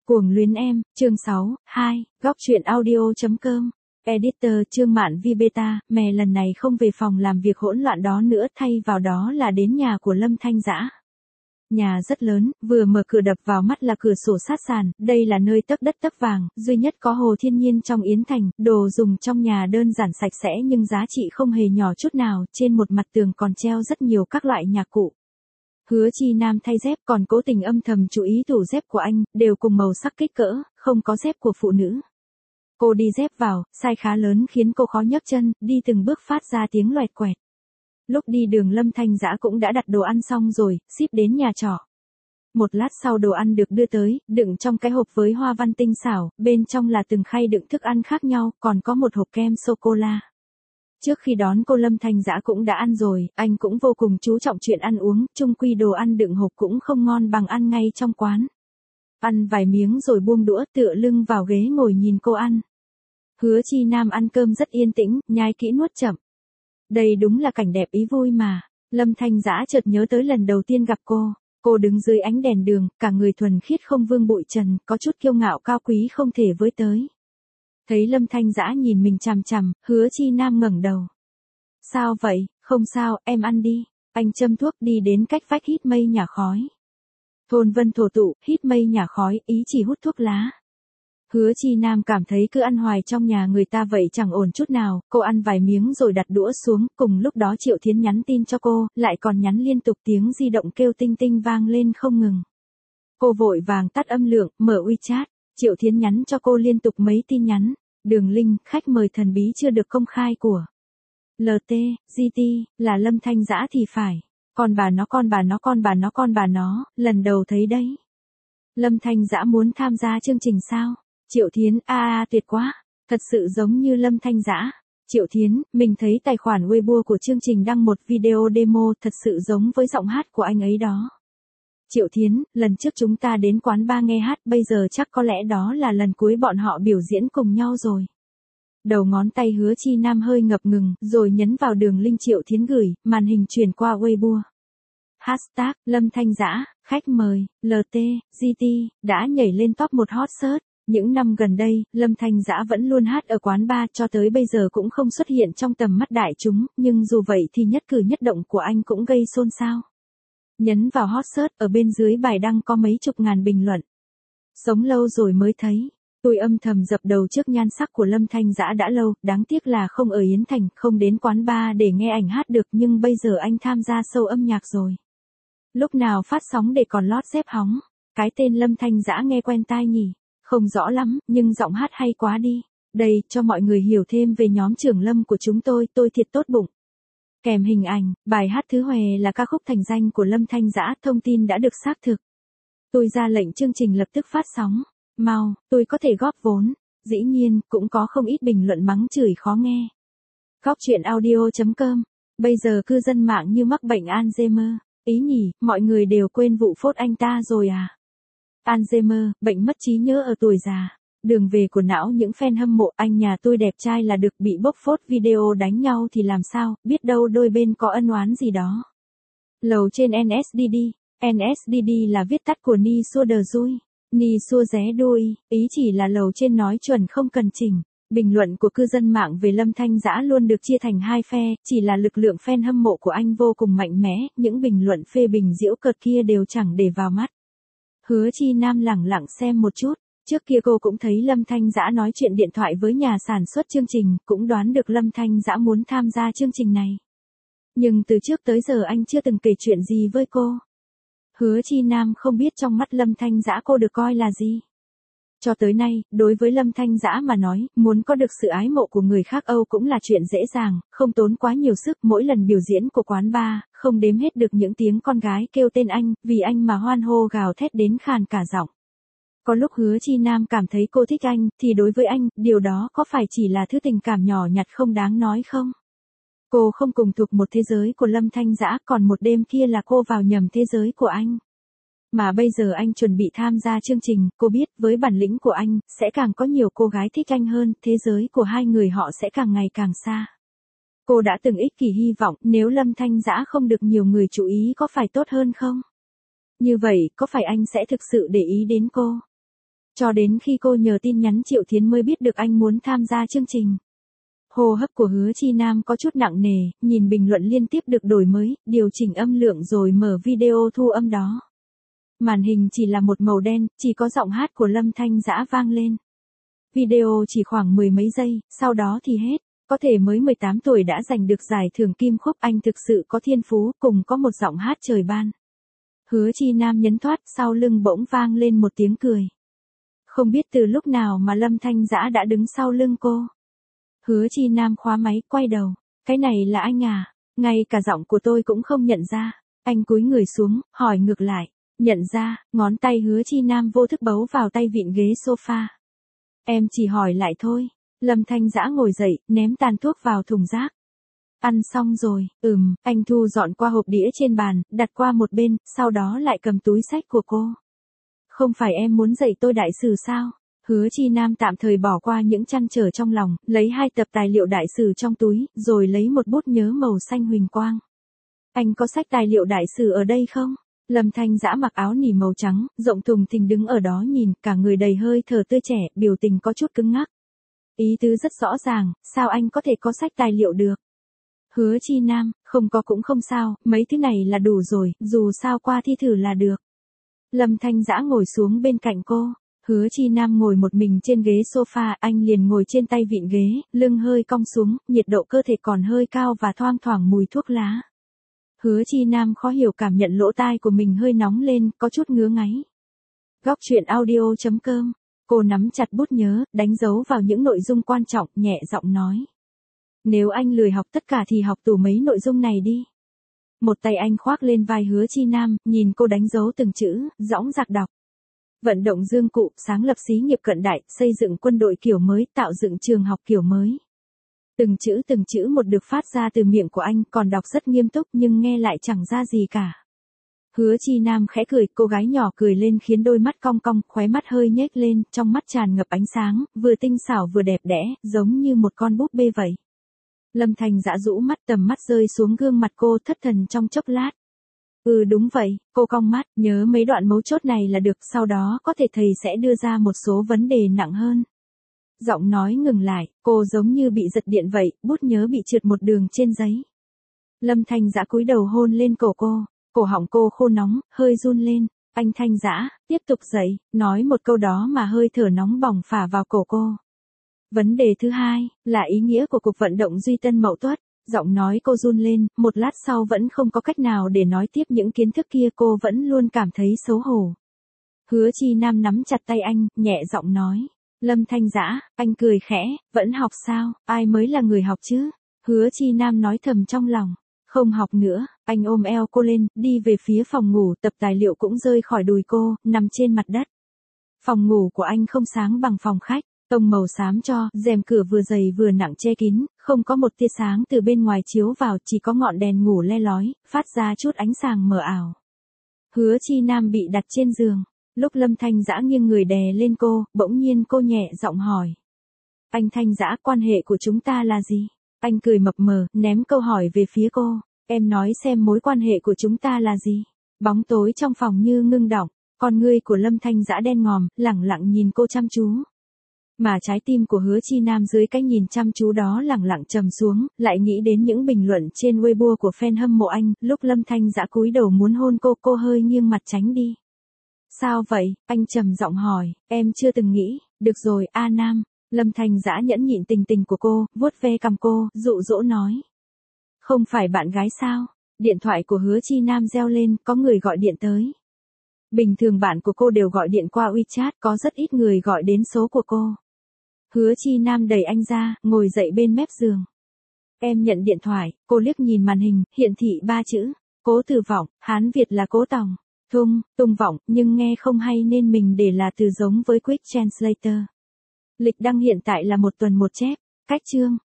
Cuồng luyến em, chương 6, 2, góc truyện audio.com. Editor Trương Mạn Vi Beta, mẹ lần này không về phòng làm việc hỗn loạn đó nữa, thay vào đó là đến nhà của Lâm Thanh Dã. Nhà rất lớn, vừa mở cửa đập vào mắt là cửa sổ sát sàn, đây là nơi tấp đất tấp vàng, duy nhất có hồ thiên nhiên trong Yến Thành, đồ dùng trong nhà đơn giản sạch sẽ nhưng giá trị không hề nhỏ chút nào, trên một mặt tường còn treo rất nhiều các loại nhạc cụ. Hứa Chi Nam thay dép còn cố tình âm thầm chú ý tủ dép của anh, đều cùng màu sắc kích cỡ, không có dép của phụ nữ. Cô đi dép vào, size khá lớn khiến cô khó nhấc chân, đi từng bước phát ra tiếng loẹt quẹt. Lúc đi đường Lâm Thanh Dã cũng đã đặt đồ ăn xong rồi, ship đến nhà trọ. Một lát sau đồ ăn được đưa tới, đựng trong cái hộp với hoa văn tinh xảo, bên trong là từng khay đựng thức ăn khác nhau, còn có một hộp kem sô-cô-la. Trước khi đón cô Lâm Thanh Dã cũng đã ăn rồi, anh cũng vô cùng chú trọng chuyện ăn uống, chung quy đồ ăn đựng hộp cũng không ngon bằng ăn ngay trong quán. Ăn vài miếng rồi buông đũa tựa lưng vào ghế ngồi nhìn cô ăn. Hứa Chi Nam ăn cơm rất yên tĩnh, nhai kỹ nuốt chậm. Đây đúng là cảnh đẹp ý vui mà. Lâm Thanh Dã chợt nhớ tới lần đầu tiên gặp cô. Cô đứng dưới ánh đèn đường, cả người thuần khiết không vương bụi trần, có chút kiêu ngạo cao quý không thể với tới. Thấy Lâm Thanh Dã nhìn mình chằm chằm, Hứa Chi Nam ngẩng đầu. Sao vậy, không sao, em ăn đi. Anh châm thuốc đi đến cách vách hít mây nhả khói. Thôn vân thổ tụ, hít mây nhả khói, ý chỉ hút thuốc lá. Hứa Chi Nam cảm thấy cứ ăn hoài trong nhà người ta vậy chẳng ổn chút nào, cô ăn vài miếng rồi đặt đũa xuống, cùng lúc đó Triệu Thiến nhắn tin cho cô, lại còn nhắn liên tục tiếng di động kêu tinh tinh vang lên không ngừng. Cô vội vàng tắt âm lượng, mở WeChat, Triệu Thiến nhắn cho cô liên tục mấy tin nhắn, đường link, khách mời thần bí chưa được công khai của LT, GT, là Lâm Thanh Dã thì phải, con bà nó, lần đầu thấy đấy. Lâm Thanh Dã muốn tham gia chương trình sao? Triệu Thiến, tuyệt quá, thật sự giống như Lâm Thanh Dã. Triệu Thiến, mình thấy tài khoản Weibo của chương trình đăng một video demo thật sự giống với giọng hát của anh ấy đó. Triệu Thiến, lần trước chúng ta đến quán bar nghe hát, bây giờ chắc có lẽ đó là lần cuối bọn họ biểu diễn cùng nhau rồi. Đầu ngón tay Hứa Chi Nam hơi ngập ngừng, rồi nhấn vào đường link Triệu Thiến gửi, màn hình truyền qua Weibo. Hashtag, Lâm Thanh Dã, khách mời, LT, GT, đã nhảy lên top 1 hot search. Những năm gần đây, Lâm Thanh Dã vẫn luôn hát ở quán bar, cho tới bây giờ cũng không xuất hiện trong tầm mắt đại chúng, nhưng dù vậy thì nhất cử nhất động của anh cũng gây xôn xao. Nhấn vào hot search, ở bên dưới bài đăng có mấy chục ngàn bình luận. Sống lâu rồi mới thấy. Tôi âm thầm dập đầu trước nhan sắc của Lâm Thanh Dã đã lâu, đáng tiếc là không ở Yến Thành, không đến quán bar để nghe ảnh hát được, nhưng bây giờ anh tham gia show âm nhạc rồi. Lúc nào phát sóng để còn lót dép hóng. Cái tên Lâm Thanh Dã nghe quen tai nhỉ? Không rõ lắm, nhưng giọng hát hay quá đi. Đây, cho mọi người hiểu thêm về nhóm trưởng Lâm của chúng tôi thiệt tốt bụng. Kèm hình ảnh, bài hát Thứ Hòe là ca khúc thành danh của Lâm Thanh Dã, thông tin đã được xác thực. Tôi ra lệnh chương trình lập tức phát sóng. Mau, tôi có thể góp vốn. Dĩ nhiên, cũng có không ít bình luận mắng chửi khó nghe. Góc truyện audio.com. Bây giờ cư dân mạng như mắc bệnh Alzheimer. Ý nhỉ, mọi người đều quên vụ phốt anh ta rồi à? Alzheimer, bệnh mất trí nhớ ở tuổi già. Đường về của não những fan hâm mộ anh nhà tôi đẹp trai là được bị bóc phốt video đánh nhau thì làm sao, biết đâu đôi bên có ân oán gì đó. Lầu trên NSDD. NSDD là viết tắt của Ni Xua Đờ Dui. Ni Xua Ré Đuôi, ý chỉ là lầu trên nói chuẩn không cần chỉnh. Bình luận của cư dân mạng về Lâm Thanh Dã luôn được chia thành hai phe, chỉ là lực lượng fan hâm mộ của anh vô cùng mạnh mẽ, những bình luận phê bình giễu cợt kia đều chẳng để vào mắt. Hứa Chi Nam lẳng lặng xem một chút, trước kia cô cũng thấy Lâm Thanh Dã nói chuyện điện thoại với nhà sản xuất chương trình, cũng đoán được Lâm Thanh Dã muốn tham gia chương trình này. Nhưng từ trước tới giờ anh chưa từng kể chuyện gì với cô. Hứa Chi Nam không biết trong mắt Lâm Thanh Dã cô được coi là gì. Cho tới nay, đối với Lâm Thanh Dã mà nói, muốn có được sự ái mộ của người khác Âu cũng là chuyện dễ dàng, không tốn quá nhiều sức. Mỗi lần biểu diễn của quán bar, không đếm hết được những tiếng con gái kêu tên anh, vì anh mà hoan hô gào thét đến khàn cả giọng. Có lúc Hứa Chi Nam cảm thấy cô thích anh, thì đối với anh, điều đó có phải chỉ là thứ tình cảm nhỏ nhặt không đáng nói không? Cô không cùng thuộc một thế giới của Lâm Thanh Dã, còn một đêm kia là cô vào nhầm thế giới của anh. Mà bây giờ anh chuẩn bị tham gia chương trình, cô biết với bản lĩnh của anh, sẽ càng có nhiều cô gái thích anh hơn, thế giới của hai người họ sẽ càng ngày càng xa. Cô đã từng ích kỷ hy vọng nếu Lâm Thanh Dã không được nhiều người chú ý có phải tốt hơn không? Như vậy, có phải anh sẽ thực sự để ý đến cô? Cho đến khi cô nhờ tin nhắn Triệu Thiến mới biết được anh muốn tham gia chương trình. Hô hấp của Hứa Chi Nam có chút nặng nề, nhìn bình luận liên tiếp được đổi mới, điều chỉnh âm lượng rồi mở video thu âm đó. Màn hình chỉ là một màu đen, chỉ có giọng hát của Lâm Thanh Dã vang lên. Video chỉ khoảng mười mấy giây, sau đó thì hết. Có thể mới 18 tuổi đã giành được giải thưởng Kim Khúc, anh thực sự có thiên phú, cùng có một giọng hát trời ban. Hứa Chi Nam nhấn thoát, sau lưng bỗng vang lên một tiếng cười. Không biết từ lúc nào mà Lâm Thanh Dã đã đứng sau lưng cô. Hứa Chi Nam khóa máy, quay đầu. Cái này là anh à? Ngay cả giọng của tôi cũng không nhận ra. Anh cúi người xuống, hỏi ngược lại. Nhận ra, ngón tay Hứa Chi Nam vô thức bấu vào tay vịn ghế sofa. Em chỉ hỏi lại thôi. Lâm Thanh Dã ngồi dậy, ném tàn thuốc vào thùng rác. Ăn xong rồi, anh thu dọn qua hộp đĩa trên bàn, đặt qua một bên, sau đó lại cầm túi xách của cô. Không phải em muốn dạy tôi đại sử sao? Hứa Chi Nam tạm thời bỏ qua những trăn trở trong lòng, lấy 2 tập tài liệu đại sử trong túi, rồi lấy một bút nhớ màu xanh huỳnh quang. Anh có sách tài liệu đại sử ở đây không? Lâm Thanh Dã mặc áo nỉ màu trắng, rộng thùng thình đứng ở đó nhìn, cả người đầy hơi thở tươi trẻ, biểu tình có chút cứng ngắc. Ý tứ rất rõ ràng, sao anh có thể có sách tài liệu được? Hứa Chi Nam, không có cũng không sao, mấy thứ này là đủ rồi, dù sao qua thi thử là được. Lâm Thanh Dã ngồi xuống bên cạnh cô. Hứa Chi Nam ngồi một mình trên ghế sofa, anh liền ngồi trên tay vịn ghế, lưng hơi cong xuống, nhiệt độ cơ thể còn hơi cao và thoang thoảng mùi thuốc lá. Hứa Chi Nam khó hiểu cảm nhận lỗ tai của mình hơi nóng lên, có chút ngứa ngáy. Góc truyện audio.com. Cô nắm chặt bút nhớ, đánh dấu vào những nội dung quan trọng, nhẹ giọng nói. Nếu anh lười học tất cả thì học tủ mấy nội dung này đi. Một tay anh khoác lên vai Hứa Chi Nam, nhìn cô đánh dấu từng chữ, dõng dạc đọc. Vận động dương cụ, sáng lập xí nghiệp cận đại, xây dựng quân đội kiểu mới, tạo dựng trường học kiểu mới. Từng chữ một được phát ra từ miệng của anh, còn đọc rất nghiêm túc nhưng nghe lại chẳng ra gì cả. Hứa Chi Nam khẽ cười, cô gái nhỏ cười lên khiến đôi mắt cong cong, khóe mắt hơi nhếch lên, trong mắt tràn ngập ánh sáng, vừa tinh xảo vừa đẹp đẽ, giống như một con búp bê vậy. Lâm Thanh Dã rũ mắt, tầm mắt rơi xuống gương mặt cô, thất thần trong chốc lát. Đúng vậy, cô cong mắt, nhớ mấy đoạn mấu chốt này là được, sau đó có thể thầy sẽ đưa ra một số vấn đề nặng hơn. Giọng nói ngừng lại, cô giống như bị giật điện vậy, bút nhớ bị trượt một đường trên giấy. Lâm Thanh Dã cúi đầu hôn lên cổ cô, cổ họng cô khô nóng, hơi run lên. Anh Thanh Dã, tiếp tục dậy, nói một câu đó mà hơi thở nóng bỏng phả vào cổ cô. Vấn đề thứ hai, là ý nghĩa của cuộc vận động Duy Tân Mậu Tuất. Giọng nói cô run lên, một lát sau vẫn không có cách nào để nói tiếp những kiến thức kia, cô vẫn luôn cảm thấy xấu hổ. Hứa Chi Nam nắm chặt tay anh, nhẹ giọng nói. Lâm Thanh Dã, anh cười khẽ, vẫn học sao, ai mới là người học chứ? Hứa Chi Nam nói thầm trong lòng. Không học nữa, anh ôm eo cô lên, đi về phía phòng ngủ, tập tài liệu cũng rơi khỏi đùi cô, nằm trên mặt đất. Phòng ngủ của anh không sáng bằng phòng khách. Tông màu xám cho, rèm cửa vừa dày vừa nặng che kín, không có một tia sáng từ bên ngoài chiếu vào, chỉ có ngọn đèn ngủ le lói, phát ra chút ánh sáng mờ ảo. Hứa Chi Nam bị đặt trên giường, lúc Lâm Thanh Dã nghiêng người đè lên cô, bỗng nhiên cô nhẹ giọng hỏi. Anh Thanh Dã, quan hệ của chúng ta là gì? Anh cười mập mờ, ném câu hỏi về phía cô, em nói xem mối quan hệ của chúng ta là gì? Bóng tối trong phòng như ngưng đọng, con ngươi của Lâm Thanh Dã đen ngòm, lẳng lặng nhìn cô chăm chú. Mà trái tim của Hứa Chi Nam dưới cái nhìn chăm chú đó lẳng lặng trầm xuống, lại nghĩ đến những bình luận trên Weibo của fan hâm mộ anh, lúc Lâm Thanh Dã cúi đầu muốn hôn cô hơi nghiêng mặt tránh đi. Sao vậy? Anh trầm giọng hỏi, em chưa từng nghĩ, được rồi, A Nam. Lâm Thanh Dã nhẫn nhịn tình của cô, vuốt ve cằm cô, dụ dỗ nói. Không phải bạn gái sao? Điện thoại của Hứa Chi Nam reo lên, có người gọi điện tới. Bình thường bạn của cô đều gọi điện qua WeChat, có rất ít người gọi đến số của cô. Hứa Chi Nam đẩy anh ra, ngồi dậy bên mép giường. Em nhận điện thoại, cô liếc nhìn màn hình, hiển thị 3 chữ. Cố Tử Vọng, Hán Việt là Cố Tòng. Tung Vọng, nhưng nghe không hay nên mình để là từ giống với Quick Translator. Lịch đăng hiện tại là 1 tuần 1 chép. Cách chương.